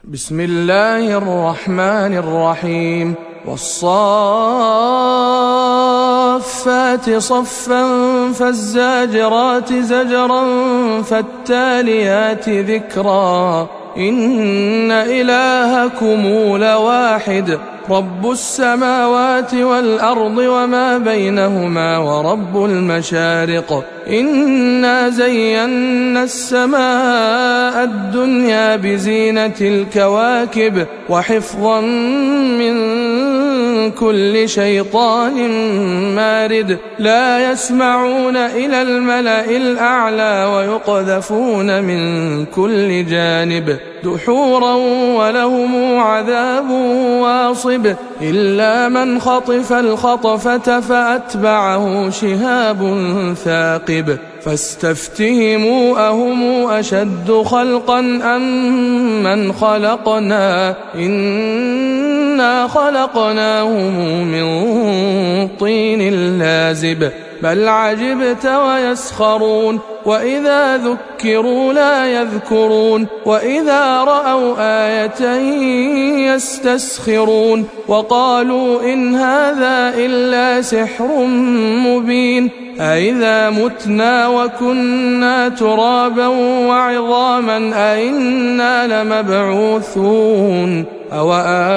بسم الله الرحمن الرحيم والصافات صفا فالزاجرات زجرا فالتاليات ذكرا إن إلهكم لواحد رب السماوات والأرض وما بينهما ورب المشارق إنا زينا السماء الدنيا بزينة الكواكب وحفظا من كل شيطان مارد لا يسمعون إلى الملأ الأعلى ويقذفون من كل جانب دحورا ولهم عذاب واصب إلا من خطف الخطفة فأتبعه شهاب ثاقب فاستفتهموا أهم أشد خلقا أم من خلقنا إنا خلقناهم من طين لازب بل عجبت ويسخرون وإذا ذكروا لا يذكرون وإذا رأوا آية يستسخرون وقالوا إن هذا إلا سحر مبين أإذا متنا وكنا ترابا وعظاما أإنا لمبعوثون أو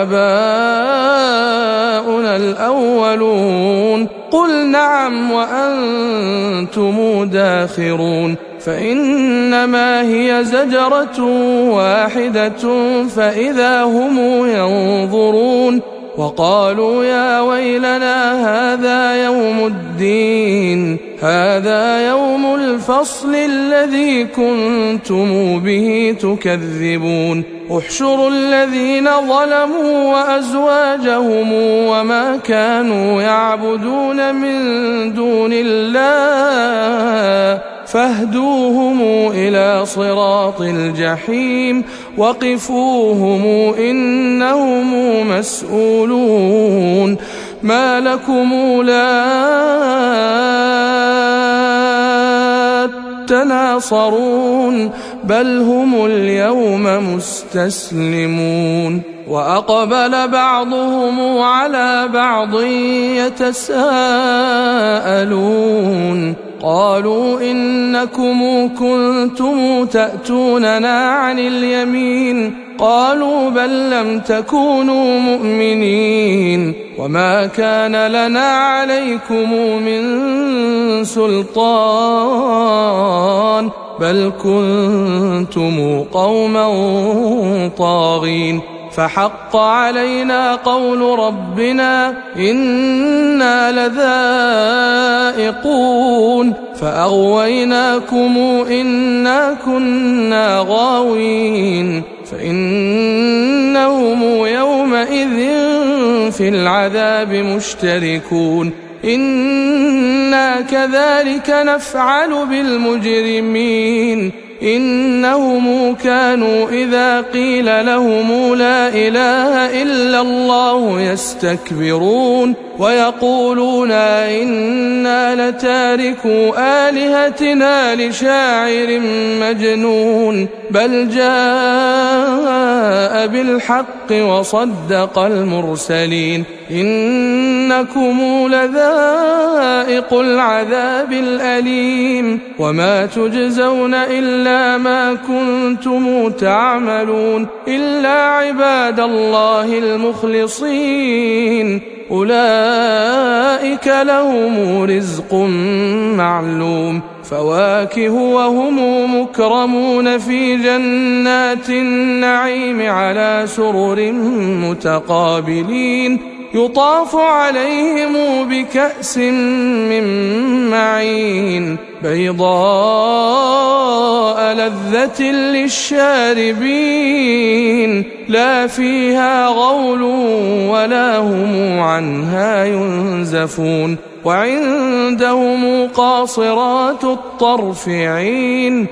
آباؤنا الأولون قل نعم وأنتم داخرون فإنما هي زجرة واحدة فإذا هم ينظرون وقالوا يا ويلنا هذا يوم الدين هذا يوم الفصل الذي كنتم به تكذبون احشروا الذين ظلموا وأزواجهم وما كانوا يعبدون من دون الله فاهدوهم إلى صراط الجحيم وقفوهم إنهم مسؤولون ما لكم لا تناصرون بل هم اليوم مستسلمون وأقبل بعضهم على بعض يتساءلون قالوا إنكم كنتم تأتوننا عن اليمين قالوا بل لم تكونوا مؤمنين وما كان لنا عليكم من سلطان بل كنتم قوما طاغين فحق علينا قول ربنا إنا لذائقون فأغويناكم إنا كنا غاوين فإنهم يومئذ في العذاب مشتركون إنا كذلك نفعل بالمجرمين إنهم كانوا إذا قيل لهم لا إله إلا الله يستكبرون ويقولون إنا لتاركو آلهتنا لشاعر مجنون بل جاء بالحق وصدق المرسلين إنكم لذائق العذاب الأليم وما تجزون إلا ما كنتم تعملون إلا عباد الله المخلصين أولئك لهم رزق معلوم فواكه وهم مكرمون في جنات النعيم على سرر متقابلين يطاف عليهم بكأس من معين بيضاء لذة للشاربين لا فيها غول ولا هم عنها ينزفون وعندهم قاصرات الطرف عين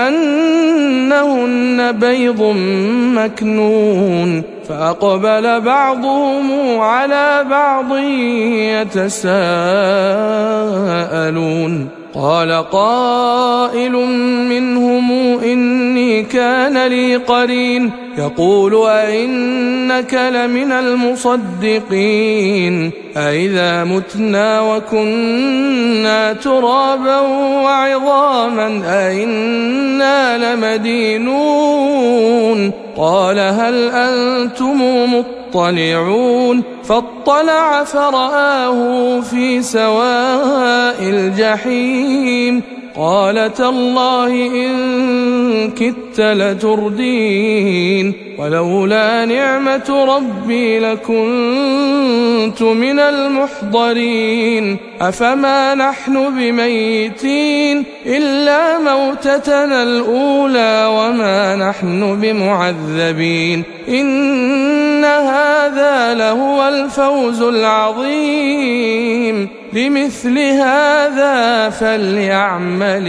كأنهن بيض مكنون فأقبل بعضهم على بعض يتساءلون قال قائل منهم إني كان لي قرين يقول أئنك لمن المصدقين أئذا متنا وكنا ترابا وعظاما أئنا لمدينون قال هل أنتم مطلعون فاطلع فرآه في سواء الجحيم قال تالله إن كدت لتردين ولولا نعمة ربي لكنت من المحضرين أفما نحن بميتين إلا موتتنا الأولى وما نحن بمعذبين إن هذا لهو الفوز العظيم لمثل هذا فليعمل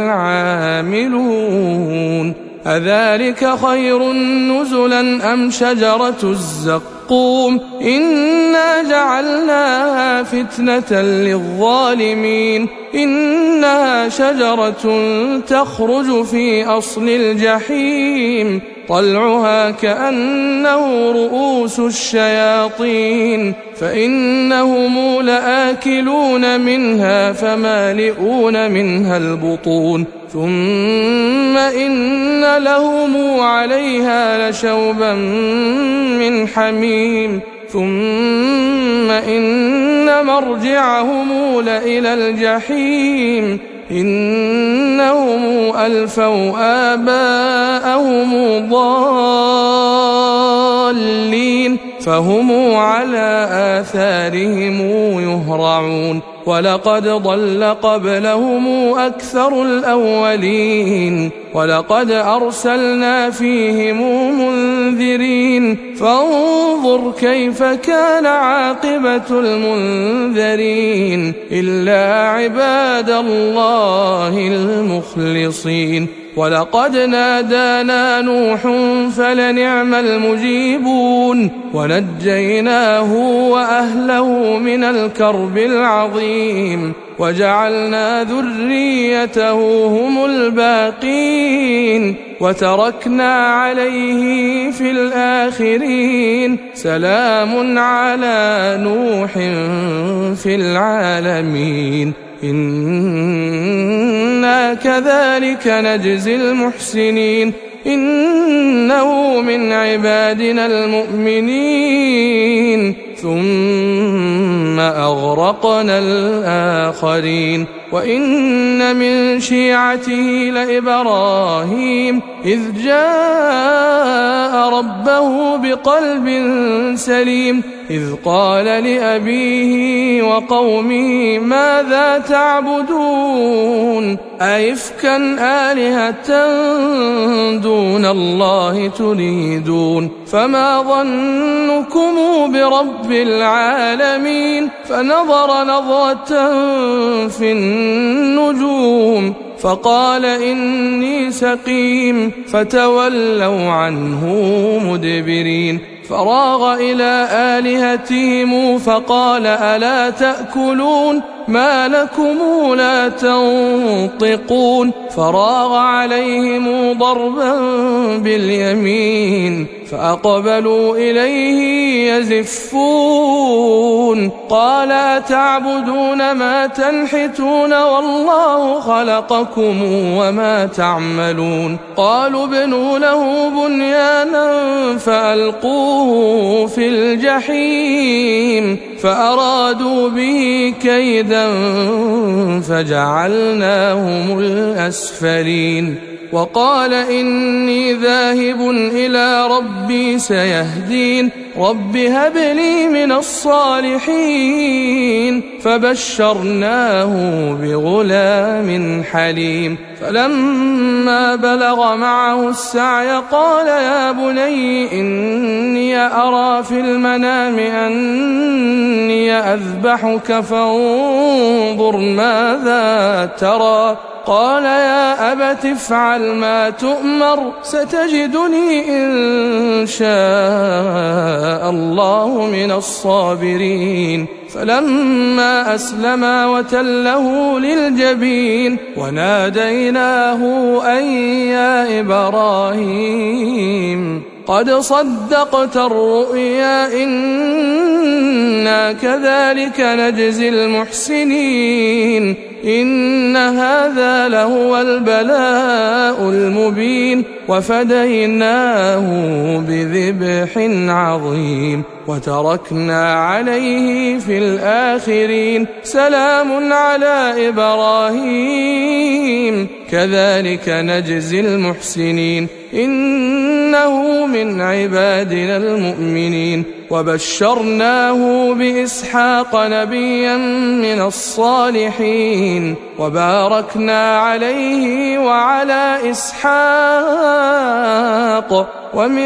العاملون أذلك خير نزلا أم شجرة الزقوم إنا جعلناها فتنة للظالمين إنها شجرة تخرج في أصل الجحيم طلعها كأنه رؤوس الشياطين فإنهم لآكلون منها فمالئون منها البطون ثم إن لهم عليها لشوبا من حميم ثم إن مرجعهم لإلى الجحيم إنهم ألفوا آباءهم ضالين فهم على آثارهم يهرعون ولقد ضل قبلهم أكثر الأولين ولقد أرسلنا فيهم منذرين فانظر كيف كان عاقبة المنذرين إلا عباد الله المخلصين ولقد نادانا نوح فلنعم المجيبون ونجيناه وأهله من الكرب العظيم وجعلنا ذريته هم الباقين وتركنا عليه في الآخرين سلام على نوح في العالمين إنا كذلك نجزي المحسنين إنه من عبادنا المؤمنين ثم أغرقنا الآخرين وإن من شيعته لإبراهيم إذ جاء ربه بقلب سليم إذ قال لأبيه وقومه ماذا تعبدون أئفكا آلهة دون الله تريدون فما ظنكم برب العالمين فنظر نظرة في النجوم فقال إني سقيم فتولوا عنه مدبرين فراغ إلى آلهتهم فقال ألا تأكلون ما لكم لا تنطقون فراغ عليهم ضربا باليمين فأقبلوا إليه يزفون قال أتعبدون ما تنحتون والله خلقكم وما تعملون قالوا ابنوا له بنيانا فألقوه في الجحيم فأرادوا به كيدا فجعلناهم الأسفلين وقال إني ذاهب إلى ربي سيهدين رب هب لي من الصالحين فبشرناه بغلام حليم فلما بلغ معه السعي قال يا بني إني أرى في المنام أني أذبحك فانظر ماذا ترى قال يا أبت افعل ما تؤمر ستجدني إن شاء الله من الصابرين فلما أسلما وتله للجبين وناديناه أن يا إبراهيم قد صدقت الرؤيا إنا كذلك نجزي المحسنين إن هذا لهو البلاء المبين وفديناه بذبح عظيم وتركنا عليه في الآخرين سلام على إبراهيم كذلك نجزي المحسنين إنه من عبادنا المؤمنين وبشرناه بإسحاق نبيا من الصالحين وباركنا عليه وعلى إسحاق ومن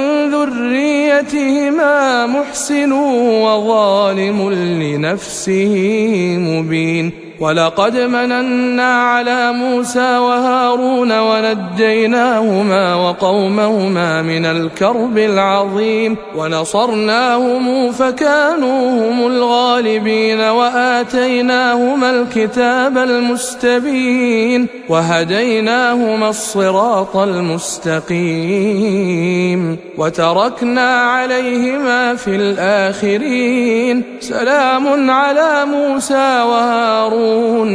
ذريتهما محسن وظالم لنفسه مبين ولقد مننا على موسى وهارون ونجيناهما وقومهما من الكرب العظيم ونصرناهم فكانوا هم الغالبين وآتيناهما الكتاب المستبين وهديناهما الصراط المستقيم وتركنا عليهما في الآخرين سلام على موسى وهارون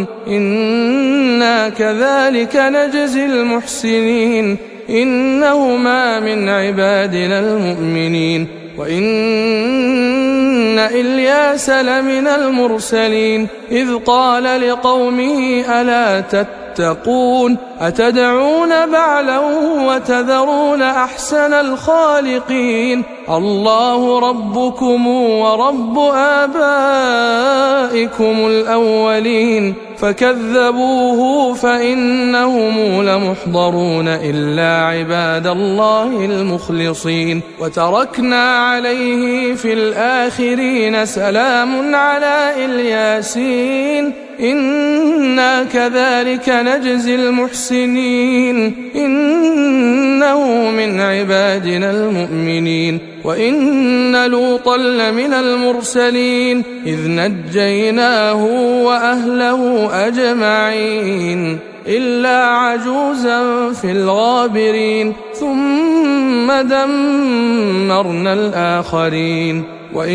إنا كذلك نجزي المحسنين إنهما من عبادنا المؤمنين وإن إلياس لمن المرسلين إذ قال لقومه ألا تتقون أتدعون بعلا وتذرون أحسن الخالقين الله ربكم ورب آبائكم الأولين فكذبوه فإنهم لمحضرون إلا عباد الله المخلصين وتركنا عليه في الآخرين سلام على الياسين إنا كذلك نجزي المحسنين إنه من عبادنا المؤمنين وإن لوطا لمن المرسلين إذ نجيناه وأهله أجمعين إلا عجوزا في الغابرين ثم دمرنا الآخرين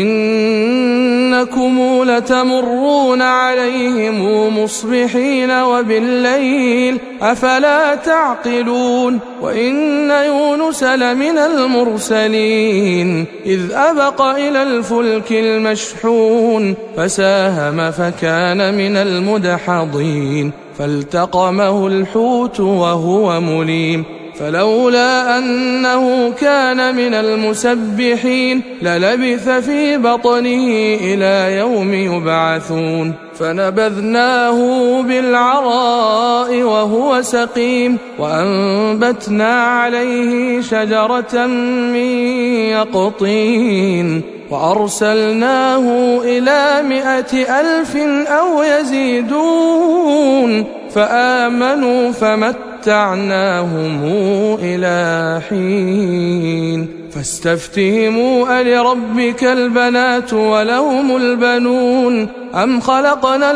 وإنكم لتمرون عليهم مصبحين وبالليل أفلا تعقلون وإن يونس لمن المرسلين إذ أبق إلى الفلك المشحون فساهم فكان من المدحضين فالتقمه الحوت وهو مليم فلولا أنه كان من المسبحين للبث في بطنه إلى يوم يبعثون فنبذناه بالعراء وهو سقيم وأنبتنا عليه شجرة من يقطين وأرسلناه إلى 100,000 أو يزيدون فآمنوا فمتعناهم إلى حين فاستفتهموا ألربك البنات ولهم البنون أم خلقنا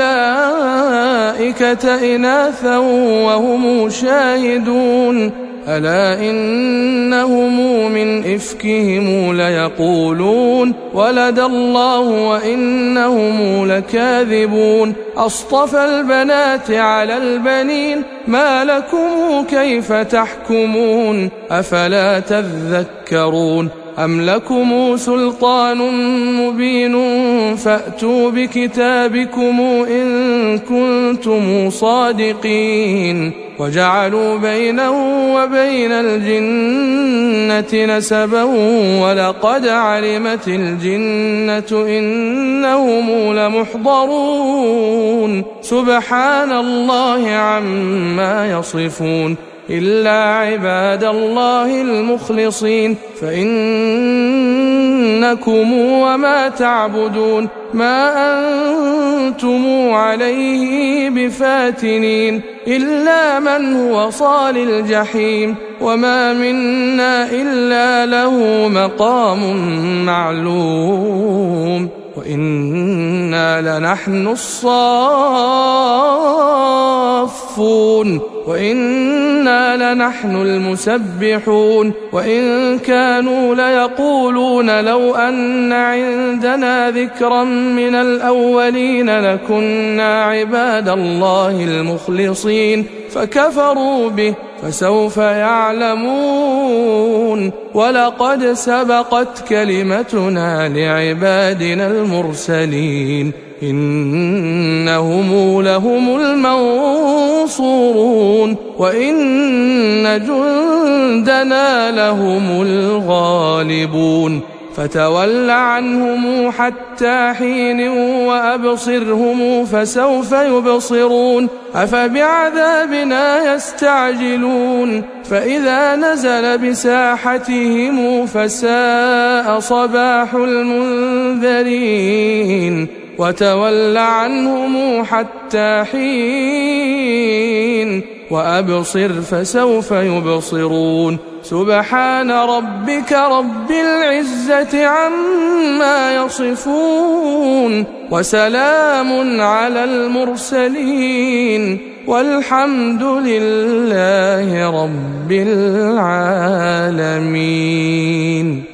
الملائكة إناثا وهم شاهدون ألا إنهم من إفكهم ليقولون ولد الله وإنهم لكاذبون أصطفى البنات على البنين ما لكم كيف تحكمون أفلا تذكرون أم لكم سلطان مبين فأتوا بكتابكم إن كنتم صادقين وجعلوا بينه وبين الجنة نسبا ولقد علمت الجنة إنهم لمحضرون سبحان الله عما يصفون إلا عباد الله المخلصين فإن إنكم وما تعبدون ما أنتم عليه بفاتنين إلا من هو صال الجحيم وما منا إلا له مقام معلوم وإنا لنحن الصافون وإنا لنحن المسبحون وإن كانوا ليقولون لو أن عندنا ذكرا من الأولين لكنا عباد الله المخلصين فكفروا به فسوف يعلمون ولقد سبقت كلمتنا لعبادنا المرسلين إنهم لهم المنصورون وإن جندنا لهم الغالبون فتول عنهم حتى حين وأبصرهم فسوف يبصرون أفبعذابنا يستعجلون فإذا نزل بساحتهم فساء صباح المنذرين وتول عنهم حتى حين وأبصر فسوف يبصرون سبحان ربك رب العزة عما يصفون وسلام على المرسلين والحمد لله رب العالمين.